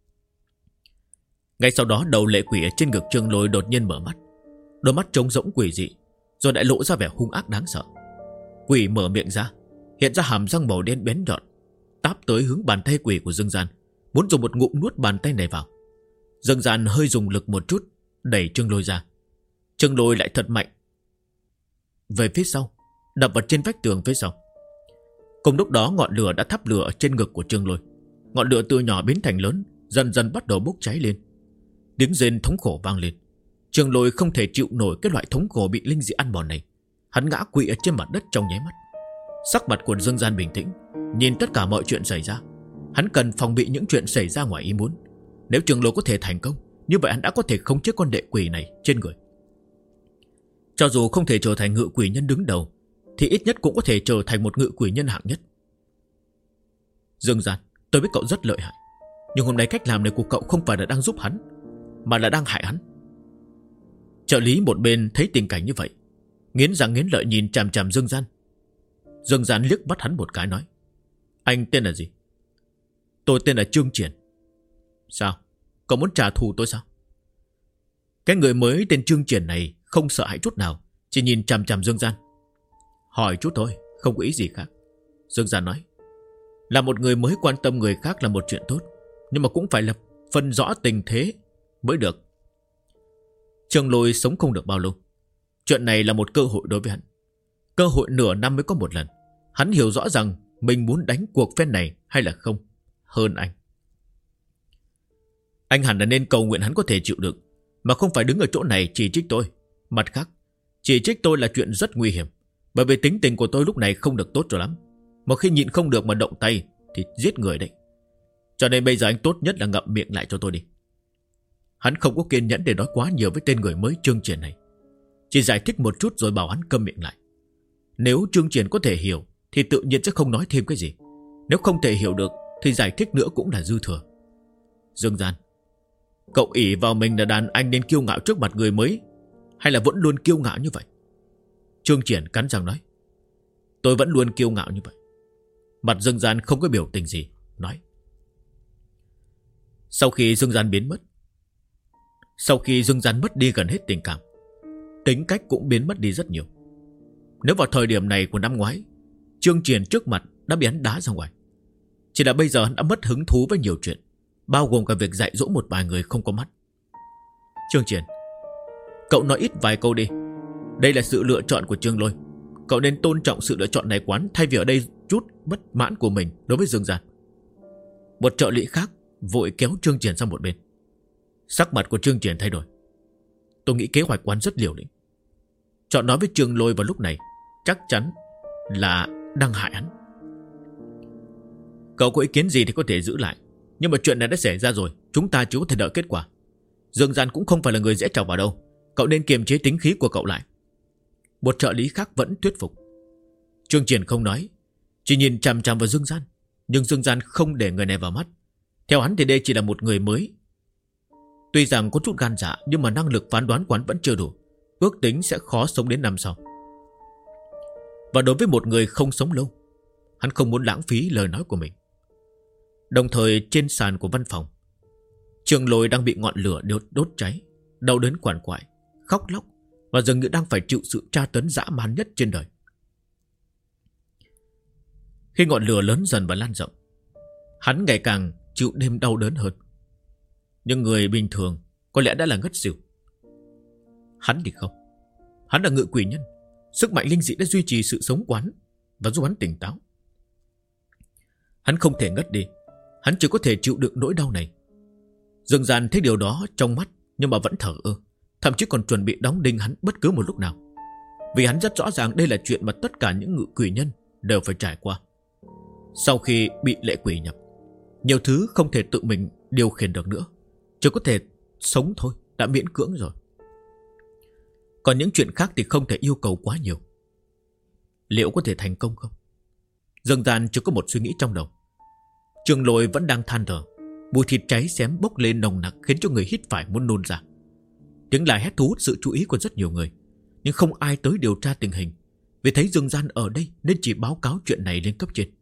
Ngay sau đó đầu lệ quỷ ở trên ngực Trương Lôi đột nhiên mở mắt. Đôi mắt trống rỗng quỷ dị, rồi lại lộ ra vẻ hung ác đáng sợ. Quỷ mở miệng ra, hiện ra hàm răng màu đen bén nhọn, táp tới hướng bàn tay quỷ của Dương Gian, muốn dùng một ngụm nuốt bàn tay này vào. Dương Gian hơi dùng lực một chút, đẩy Trương Lôi ra. Trương Lôi lại thật mạnh về phía sau, đập vào trên vách tường phía sau. Cùng lúc đó ngọn lửa đã thắp lửa ở trên ngực của Trương Lôi. Ngọn lửa từ nhỏ biến thành lớn, dần dần bắt đầu bốc cháy lên. Tiếng rên thống khổ vang lên. Trương Lôi không thể chịu nổi cái loại thống khổ bị linh dị ăn mòn này. Hắn ngã quỵ ở trên mặt đất trong nháy mắt. Sắc mặt của Dương Gian bình tĩnh, nhìn tất cả mọi chuyện xảy ra. Hắn cần phòng bị những chuyện xảy ra ngoài ý muốn. Nếu Trương Lôi có thể thành công, như vậy hắn đã có thể khống chế con đệ quỷ này trên người. Cho dù không thể trở thành ngự quỷ nhân đứng đầu, thì ít nhất cũng có thể trở thành một ngự quỷ nhân hạng nhất. Dương Gian, tôi biết cậu rất lợi hại, nhưng hôm nay cách làm này của cậu không phải là đang giúp hắn, mà là đang hại hắn. Trợ lý một bên thấy tình cảnh như vậy, nghiến răng nghiến lợi nhìn chằm chằm Dương Gian. Dương Gian liếc bắt hắn một cái nói. Anh tên là gì? Tôi tên là Trương Triển. Sao? Cậu muốn trả thù tôi sao? Cái người mới tên Trương Triển này không sợ hãi chút nào, chỉ nhìn chằm chằm Dương Gian. Hỏi chút thôi, không có ý gì khác. Dương Gian nói. Là một người mới quan tâm người khác là một chuyện tốt, nhưng mà cũng phải là phân rõ tình thế mới được. Trương Lôi sống không được bao lâu. Chuyện này là một cơ hội đối với hắn. Cơ hội nửa năm mới có một lần. Hắn hiểu rõ rằng mình muốn đánh cuộc phen này hay là không hơn anh. Anh hẳn là nên cầu nguyện hắn có thể chịu đựng, mà không phải đứng ở chỗ này chỉ trích tôi. Mặt khác, chỉ trích tôi là chuyện rất nguy hiểm, bởi vì tính tình của tôi lúc này không được tốt cho lắm. Một khi nhịn không được mà động tay thì giết người đấy. Cho nên bây giờ anh tốt nhất là ngậm miệng lại cho tôi đi. Hắn không có kiên nhẫn để nói quá nhiều với tên người mới Trương Triển này. Chỉ giải thích một chút rồi bảo hắn câm miệng lại. Nếu Trương Triển có thể hiểu thì tự nhiên sẽ không nói thêm cái gì. Nếu không thể hiểu được thì giải thích nữa cũng là dư thừa. Dương Gian, cậu ỷ vào mình là đàn anh nên kiêu ngạo trước mặt người mới, hay là vẫn luôn kiêu ngạo như vậy? Trương Triển cắn răng nói. Tôi vẫn luôn kiêu ngạo như vậy. Mặt Dương Gian không có biểu tình gì, nói. Sau khi Dương Gian mất đi gần hết tình cảm, tính cách cũng biến mất đi rất nhiều. Nếu vào thời điểm này của năm ngoái, Trương Triển trước mặt đã bị hắn đá ra ngoài. Chỉ là bây giờ hắn đã mất hứng thú với nhiều chuyện, bao gồm cả việc dạy dỗ một vài người không có mắt. Trương Triển, cậu nói ít vài câu đi. Đây là sự lựa chọn của Trương Lôi. Cậu nên tôn trọng sự lựa chọn này của hắn, thay vì ở đây chút bất mãn của mình đối với Dương Gian. Một trợ lý khác vội kéo Trương Triển sang một bên. Sắc mặt của Trương Triển thay đổi. Tôi nghĩ kế hoạch của hắn rất liều lĩnh. Chọn nói với Trương Lôi vào lúc này chắc chắn là đang hại hắn. Cậu có ý kiến gì thì có thể giữ lại, nhưng mà chuyện này đã xảy ra rồi, chúng ta chỉ có thể đợi kết quả. Dương Gian cũng không phải là người dễ chọc vào đâu. Cậu nên kiềm chế tính khí của cậu lại. Một trợ lý khác vẫn thuyết phục. Trương Triển không nói, chỉ nhìn chằm chằm vào Dương Gian. Nhưng Dương Gian không để người này vào mắt. Theo hắn thì đây chỉ là một người mới. Tuy rằng có chút gan dạ, nhưng mà năng lực phán đoán của hắn vẫn chưa đủ. Ước tính sẽ khó sống đến năm sau. Và đối với một người không sống lâu, hắn không muốn lãng phí lời nói của mình. Đồng thời trên sàn của văn phòng, Trương Lôi đang bị ngọn lửa đốt cháy, đau đớn quằn quại, khóc lóc, và dường như đang phải chịu sự tra tấn dã man nhất trên đời. Khi ngọn lửa lớn dần và lan rộng, hắn ngày càng chịu đêm đau đớn hơn. Nhưng người bình thường có lẽ đã là ngất xỉu. Hắn thì không. Hắn là ngự quỷ nhân. Sức mạnh linh dị đã duy trì sự sống quán và giúp hắn tỉnh táo. Hắn không thể ngất đi. Hắn chỉ có thể chịu đựng nỗi đau này. Dương Gian thấy điều đó trong mắt, nhưng mà vẫn thở ơ, thậm chí còn chuẩn bị đóng đinh hắn bất cứ một lúc nào. Vì hắn rất rõ ràng đây là chuyện mà tất cả những ngự quỷ nhân đều phải trải qua. Sau khi bị lệ quỷ nhập, nhiều thứ không thể tự mình điều khiển được nữa, chỉ có thể sống thôi, đã miễn cưỡng rồi. Còn những chuyện khác thì không thể yêu cầu quá nhiều. Liệu có thể thành công không? Dương Gian chỉ có một suy nghĩ trong đầu. Trương Lôi vẫn đang than thở. Mùi thịt cháy xém bốc lên nồng nặc khiến cho người hít phải muốn nôn ra. Tiếng la hét thu hút sự chú ý của rất nhiều người, nhưng không ai tới điều tra tình hình. Vì thấy Dương Gian ở đây nên chỉ báo cáo chuyện này lên cấp trên.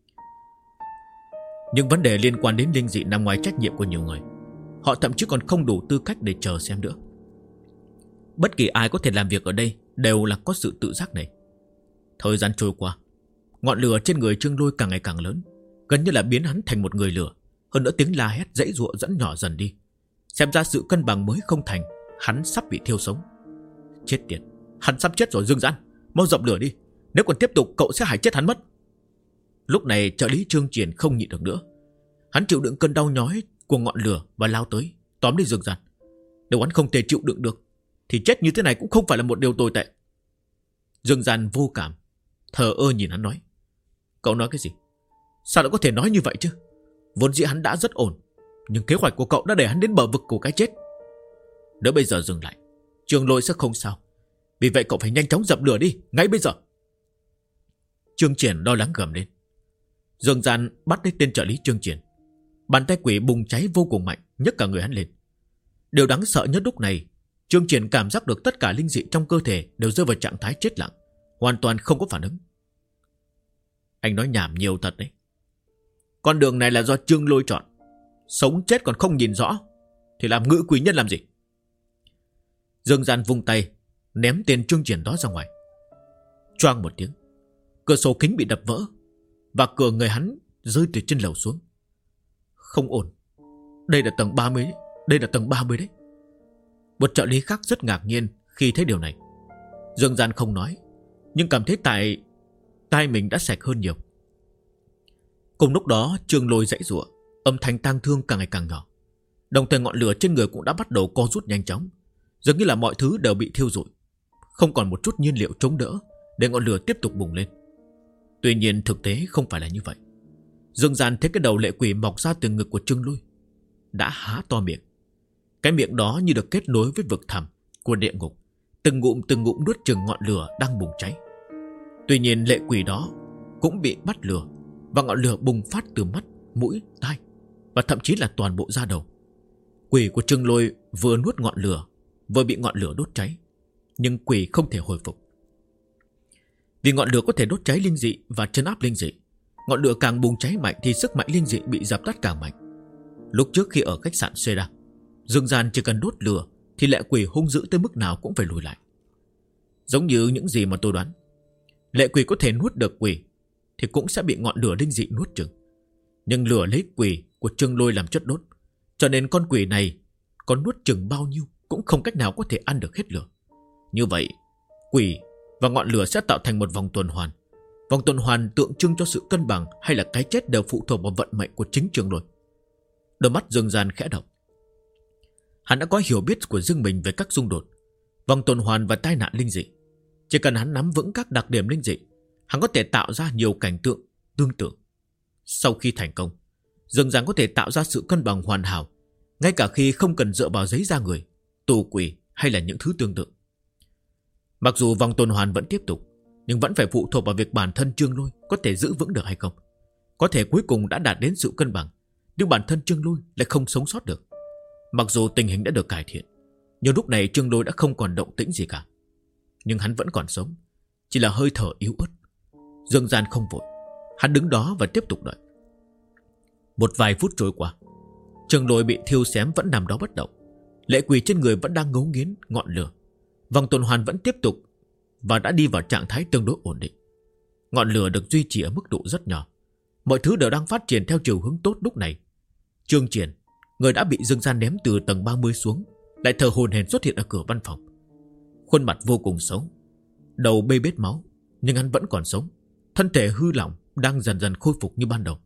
Nhưng vấn đề liên quan đến linh dị nằm ngoài trách nhiệm của nhiều người. Họ thậm chí còn không đủ tư cách để chờ xem nữa. Bất kỳ ai có thể làm việc ở đây đều là có sự tự giác này. Thời gian trôi qua, ngọn lửa trên người Trương Lôi càng ngày càng lớn, gần như là biến hắn thành một người lửa. Hơn nữa tiếng la hét dãy giụa dẫn nhỏ dần đi. Xem ra sự cân bằng mới không thành, hắn sắp bị thiêu sống. Chết tiệt, hắn sắp chết rồi. Dương Gian, mau dập lửa đi, nếu còn tiếp tục cậu sẽ hại chết hắn mất. Lúc này trợ lý Trương Triển không nhịn được nữa. Hắn chịu đựng cơn đau nhói của ngọn lửa và lao tới tóm lấy Dương Gian. Nếu hắn không thể chịu đựng được thì chết như thế này cũng không phải là một điều tồi tệ. Dương Gian vô cảm, thờ ơ nhìn hắn nói. Cậu nói cái gì? Sao lại có thể nói như vậy chứ? Vốn dĩ hắn đã rất ổn, nhưng kế hoạch của cậu đã đẩy hắn đến bờ vực của cái chết. Nếu bây giờ dừng lại, Trương Lôi sẽ không sao. Vì vậy cậu phải nhanh chóng dập lửa đi, ngay bây giờ. Trương Triển lo lắng gầm lên. Dương Gian bắt lấy tên trợ lý Trương Triển. Bàn tay quỷ bùng cháy vô cùng mạnh, nhấc cả người hắn lên. Điều đáng sợ nhất lúc này, Trương Triển cảm giác được tất cả linh dị trong cơ thể đều rơi vào trạng thái chết lặng, hoàn toàn không có phản ứng. Anh nói nhảm nhiều thật đấy. Con đường này là do Trương Lôi chọn. Sống chết còn không nhìn rõ thì làm ngự quỷ nhân làm gì? Dương Gian vung tay ném tên Trương Triển đó ra ngoài. Choang một tiếng, cửa sổ kính bị đập vỡ, và cửa người hắn rơi từ trên lầu xuống. Không ổn, đây là tầng 30 đấy. Đây là tầng 30 đấy. Một trợ lý khác rất ngạc nhiên khi thấy điều này. Dương Gian không nói, nhưng cảm thấy tai mình đã sạch hơn nhiều. Cùng lúc đó Trương Lôi giãy giụa, âm thanh tang thương càng ngày càng nhỏ. Đồng thời ngọn lửa trên người cũng đã bắt đầu co rút nhanh chóng, dường như là mọi thứ đều bị thiêu rụi, không còn một chút nhiên liệu chống đỡ để ngọn lửa tiếp tục bùng lên. Tuy nhiên thực tế không phải là như vậy. Dương Gian thấy cái đầu lệ quỷ mọc ra từ ngực của Trương Lôi đã há to miệng. Cái miệng đó như được kết nối với vực thẳm của địa ngục, từng ngụm nuốt chửng ngọn lửa đang bùng cháy. Tuy nhiên lệ quỷ đó cũng bị bắt lửa, và ngọn lửa bùng phát từ mắt, mũi, tai, và thậm chí là toàn bộ da đầu. Quỷ của Trương Lôi vừa nuốt ngọn lửa, vừa bị ngọn lửa đốt cháy, nhưng quỷ không thể hồi phục. Vì ngọn lửa có thể đốt cháy linh dị và trấn áp linh dị, ngọn lửa càng bùng cháy mạnh thì sức mạnh linh dị bị dập tắt càng mạnh. Lúc trước khi ở khách sạn Seda, Dương Gian chỉ cần đốt lửa thì lệ quỷ hung dữ tới mức nào cũng phải lùi lại. Giống như những gì mà tôi đoán, lệ quỷ có thể nuốt được quỷ thì cũng sẽ bị ngọn lửa linh dị nuốt chửng. Nhưng lửa lấy quỷ của Trương Lôi làm chất đốt, cho nên con quỷ này có nuốt chửng bao nhiêu cũng không cách nào có thể ăn được hết lửa. Như vậy, quỷ và ngọn lửa sẽ tạo thành một vòng tuần hoàn. Vòng tuần hoàn tượng trưng cho sự cân bằng hay là cái chết đều phụ thuộc vào vận mệnh của chính Trương Lôi. Đôi mắt Dương Gian khẽ động. Hắn đã có hiểu biết của riêng mình về các xung đột, vòng tuần hoàn và tai nạn linh dị. Chỉ cần hắn nắm vững các đặc điểm linh dị, hắn có thể tạo ra nhiều cảnh tượng tương tự. Sau khi thành công, Dương Gian có thể tạo ra sự cân bằng hoàn hảo, ngay cả khi không cần dựa vào giấy da người, tù quỷ hay là những thứ tương tự. Mặc dù vòng tuần hoàn vẫn tiếp tục, nhưng vẫn phải phụ thuộc vào việc bản thân Trương Lôi có thể giữ vững được hay không. Có thể cuối cùng đã đạt đến sự cân bằng, nhưng bản thân Trương Lôi lại không sống sót được. Mặc dù tình hình đã được cải thiện, nhưng lúc này Trương Lôi đã không còn động tĩnh gì cả. Nhưng hắn vẫn còn sống, chỉ là hơi thở yếu ớt. Dương Gian không vội, hắn đứng đó và tiếp tục đợi. Một vài phút trôi qua, Trương Lôi bị thiêu xém vẫn nằm đó bất động. Lệ quỷ trên người vẫn đang ngấu nghiến ngọn lửa. Vòng tuần hoàn vẫn tiếp tục và đã đi vào trạng thái tương đối ổn định. Ngọn lửa được duy trì ở mức độ rất nhỏ. Mọi thứ đều đang phát triển theo chiều hướng tốt lúc này. Trương Triển, người đã bị Dương Gian ném từ tầng 30 xuống, lại thở hổn hển xuất hiện ở cửa văn phòng. Khuôn mặt vô cùng xấu, đầu bê bết máu, nhưng hắn vẫn còn sống. Thân thể hư lỏng đang dần dần khôi phục như ban đầu.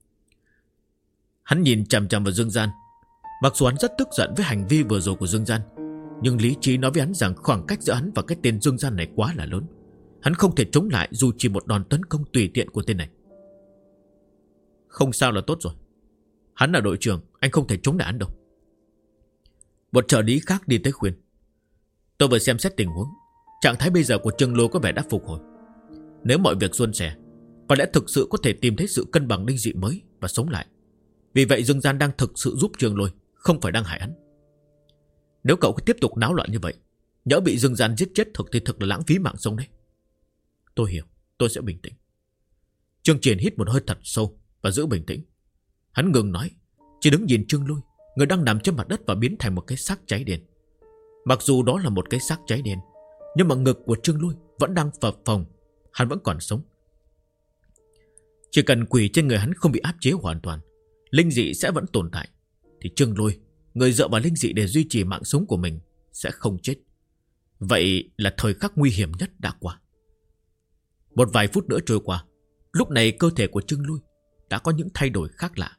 Hắn nhìn chằm chằm vào Dương Gian. Mặc dù hắn rất tức giận với hành vi vừa rồi của Dương Gian, nhưng lý trí nói với hắn rằng khoảng cách giữa hắn và cái tên Dương Gian này quá là lớn. Hắn không thể chống lại dù chỉ một đòn tấn công tùy tiện của tên này. Không sao là tốt rồi. Hắn là đội trưởng, anh không thể chống lại hắn đâu. Một trợ lý khác đi tới khuyên. Tôi vừa xem xét tình huống, trạng thái bây giờ của Trương Lôi có vẻ đã phục hồi. Nếu mọi việc suôn sẻ, có lẽ thực sự có thể tìm thấy sự cân bằng linh dị mới và sống lại. Vì vậy Dương Gian đang thực sự giúp Trương Lôi, không phải đang hại hắn. Nếu cậu cứ tiếp tục náo loạn như vậy, nhỡ bị Dương Gian giết chết thực thì thực là lãng phí mạng sống đấy. Tôi hiểu, tôi sẽ bình tĩnh. Trương Triển hít một hơi thật sâu và giữ bình tĩnh. Hắn ngừng nói, chỉ đứng nhìn Trương Lôi, người đang nằm trên mặt đất và biến thành một cái xác cháy đen. Mặc dù đó là một cái xác cháy đen, nhưng mà ngực của Trương Lôi vẫn đang phập phồng, hắn vẫn còn sống. Chỉ cần quỷ trên người hắn không bị áp chế hoàn toàn, linh dị sẽ vẫn tồn tại, thì Trương Lôi, người dựa vào linh dị để duy trì mạng sống của mình, sẽ không chết. Vậy là thời khắc nguy hiểm nhất đã qua. Một vài phút nữa trôi qua, lúc này cơ thể của Trương Lôi đã có những thay đổi khác lạ.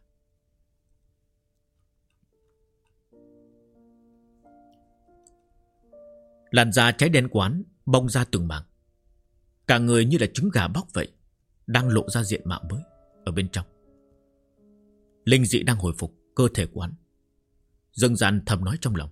Làn da cháy đen quán bong ra từng mảng. Cả người như là trứng gà bóc vậy, đang lộ ra diện mạo mới ở bên trong. Linh dị đang hồi phục cơ thể của hắn. Dương Gian thầm nói trong lòng.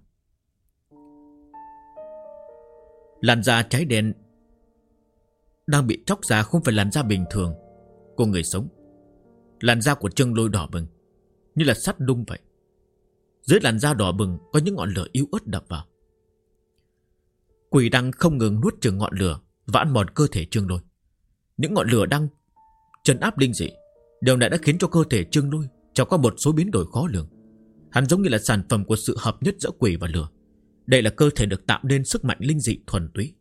Làn da cháy đen đang bị chóc ra không phải làn da bình thường của người sống. Làn da của Trương Lôi đỏ bừng, như là sắt đung vậy. Dưới làn da đỏ bừng có những ngọn lửa yếu ớt đập vào. Quỷ đang không ngừng nuốt chửng ngọn lửa và ăn mòn cơ thể Trương Lôi. Những ngọn lửa đang trấn áp linh dị. Điều này đã khiến cho cơ thể Trương Lôi trải qua một số biến đổi khó lường. Hắn giống như là sản phẩm của sự hợp nhất giữa quỷ và lửa. Đây là cơ thể được tạo nên sức mạnh linh dị thuần túy.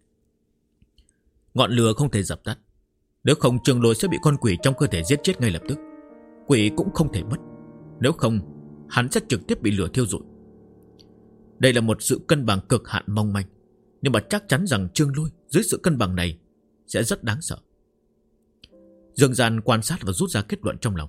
Ngọn lửa không thể dập tắt, nếu không Trương Lôi sẽ bị con quỷ trong cơ thể giết chết ngay lập tức. quỷ cũng không thể mất. Nếu không, hắn sẽ trực tiếp bị lửa thiêu rụi. Đây là một sự cân bằng cực hạn mong manh, nhưng mà chắc chắn rằng Trương Lôi dưới sự cân bằng này sẽ rất đáng sợ. Dương Gian quan sát và rút ra kết luận trong lòng.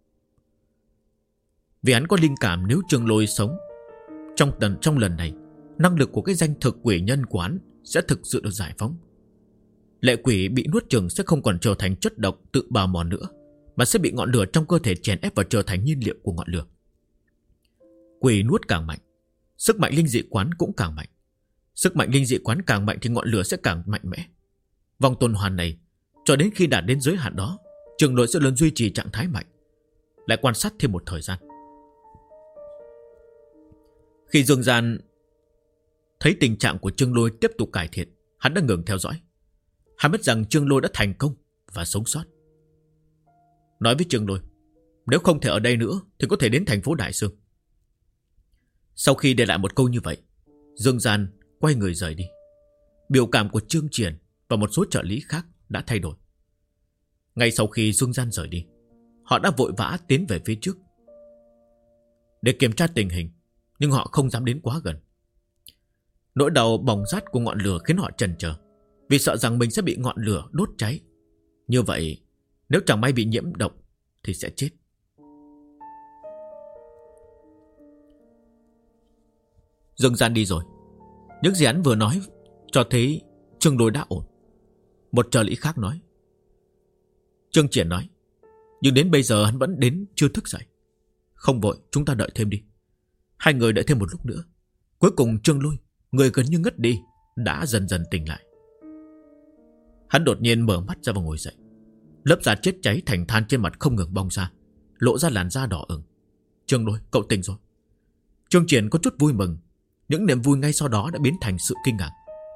Vì hắn có linh cảm nếu Trương Lôi sống trong lần này, năng lực của cái danh thực quỷ nhân của hắn sẽ thực sự được giải phóng. Lệ quỷ bị nuốt chửng sẽ không còn trở thành chất độc tự bào mòn nữa, mà sẽ bị ngọn lửa trong cơ thể chèn ép và trở thành nhiên liệu của ngọn lửa. Quỷ nuốt càng mạnh, sức mạnh linh dị quán cũng càng mạnh. Sức mạnh linh dị quán càng mạnh thì ngọn lửa sẽ càng mạnh mẽ. Vòng tuần hoàn này, cho đến khi đạt đến giới hạn đó, Trương Lôi sẽ luôn duy trì trạng thái mạnh. Lại quan sát thêm một thời gian. Khi Dương Gian thấy tình trạng của Trương Lôi tiếp tục cải thiện, hắn đã ngừng theo dõi. Hắn biết rằng Trương Lôi đã thành công và sống sót. Nói với Trương Lôi, nếu không thể ở đây nữa thì có thể đến thành phố Đại Sương. Sau khi để lại một câu như vậy, Dương Gian quay người rời đi. Biểu cảm của Trương Triển và một số trợ lý khác đã thay đổi. Ngay sau khi Dương Gian rời đi, họ đã vội vã tiến về phía trước để kiểm tra tình hình, nhưng họ không dám đến quá gần. Nỗi đau bỏng rát của ngọn lửa khiến họ chần chờ, vì sợ rằng mình sẽ bị ngọn lửa đốt cháy. Như vậy, nếu chẳng may bị nhiễm độc thì sẽ chết. Dương Gian đi rồi. Những gì hắn vừa nói cho thấy Trương Lôi đã ổn. Một trợ lý khác nói. Trương Triển nói, nhưng đến bây giờ hắn vẫn đến chưa thức dậy. Không vội, chúng ta đợi thêm đi. Hai người đợi thêm một lúc nữa. Cuối cùng Trương Lôi, người gần như ngất đi, đã dần dần tỉnh lại. Hắn đột nhiên mở mắt ra và ngồi dậy. Lớp da chết cháy thành than trên mặt không ngừng bong ra, lộ ra làn da đỏ ửng. Trương Lôi, cậu tỉnh rồi. Trương Triển có chút vui mừng. Những niềm vui ngay sau đó đã biến thành sự kinh ngạc.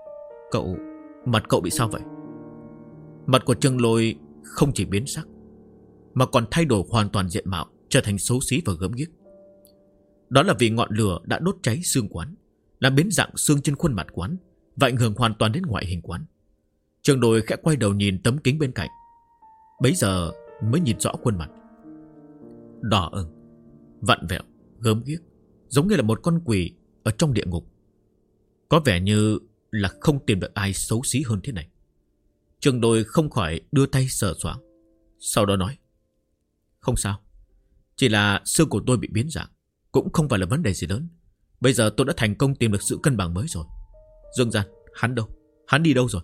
Mặt cậu bị sao vậy? Mặt của Trương Lôi không chỉ biến sắc, mà còn thay đổi hoàn toàn diện mạo, trở thành xấu xí và gớm ghiếc. Đó là vì ngọn lửa đã đốt cháy xương quán, làm biến dạng xương trên khuôn mặt quán và ảnh hưởng hoàn toàn đến ngoại hình quán. Trương Lôi khẽ quay đầu nhìn tấm kính bên cạnh, bấy giờ mới nhìn rõ khuôn mặt. Đỏ ửng, vặn vẹo, gớm ghiếc, giống như là một con quỷ ở trong địa ngục. Có vẻ như là không tìm được ai xấu xí hơn thế này. Trương Lôi không khỏi đưa tay sờ soạng, sau đó nói, không sao, chỉ là xương của tôi bị biến dạng, cũng không phải là vấn đề gì lớn. Bây giờ tôi đã thành công tìm được sự cân bằng mới rồi. Dương Gian, hắn đâu? Hắn đi đâu rồi?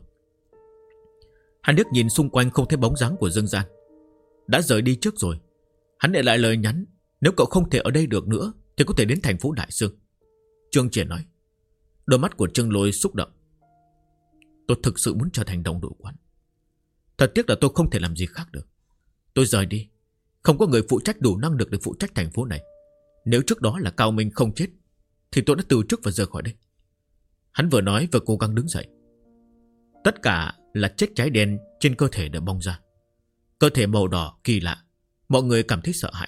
Hắn liếc nhìn xung quanh không thấy bóng dáng của Dương Gian. Đã rời đi trước rồi. Hắn để lại lời nhắn, nếu cậu không thể ở đây được nữa thì có thể đến thành phố Đại Sương. Trương Triển nói. Đôi mắt của Trương Lôi xúc động. Tôi thực sự muốn trở thành đồng đội quán. Thật tiếc là tôi không thể làm gì khác được. Tôi rời đi, không có người phụ trách đủ năng lực để phụ trách thành phố này. Nếu trước đó là Cao Minh không chết thì tôi đã từ chức và rời khỏi đây. Hắn vừa nói vừa cố gắng đứng dậy. Tất cả là chết cháy đen trên cơ thể đã bong ra. Cơ thể màu đỏ kỳ lạ. Mọi người cảm thấy sợ hãi.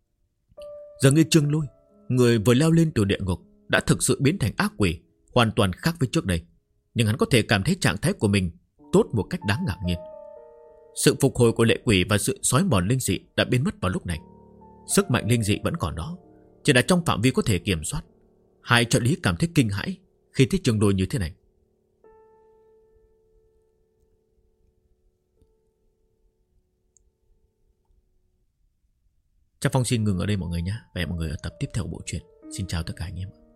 Giờ như Trương Lôi, người vừa leo lên từ địa ngục, đã thực sự biến thành ác quỷ, hoàn toàn khác với trước đây. Nhưng hắn có thể cảm thấy trạng thái của mình tốt một cách đáng ngạc nhiên. Sự phục hồi của lệ quỷ và sự xói mòn linh dị đã biến mất vào lúc này. Sức mạnh linh dị vẫn còn đó, chỉ là trong phạm vi có thể kiểm soát. Hai trợ lý cảm thấy kinh hãi khi thấy Trương Lôi như thế này. Chắc Phong xin ngừng ở đây mọi người nhé. Và hẹn mọi người ở tập tiếp theo của bộ truyện. Xin chào tất cả anh em.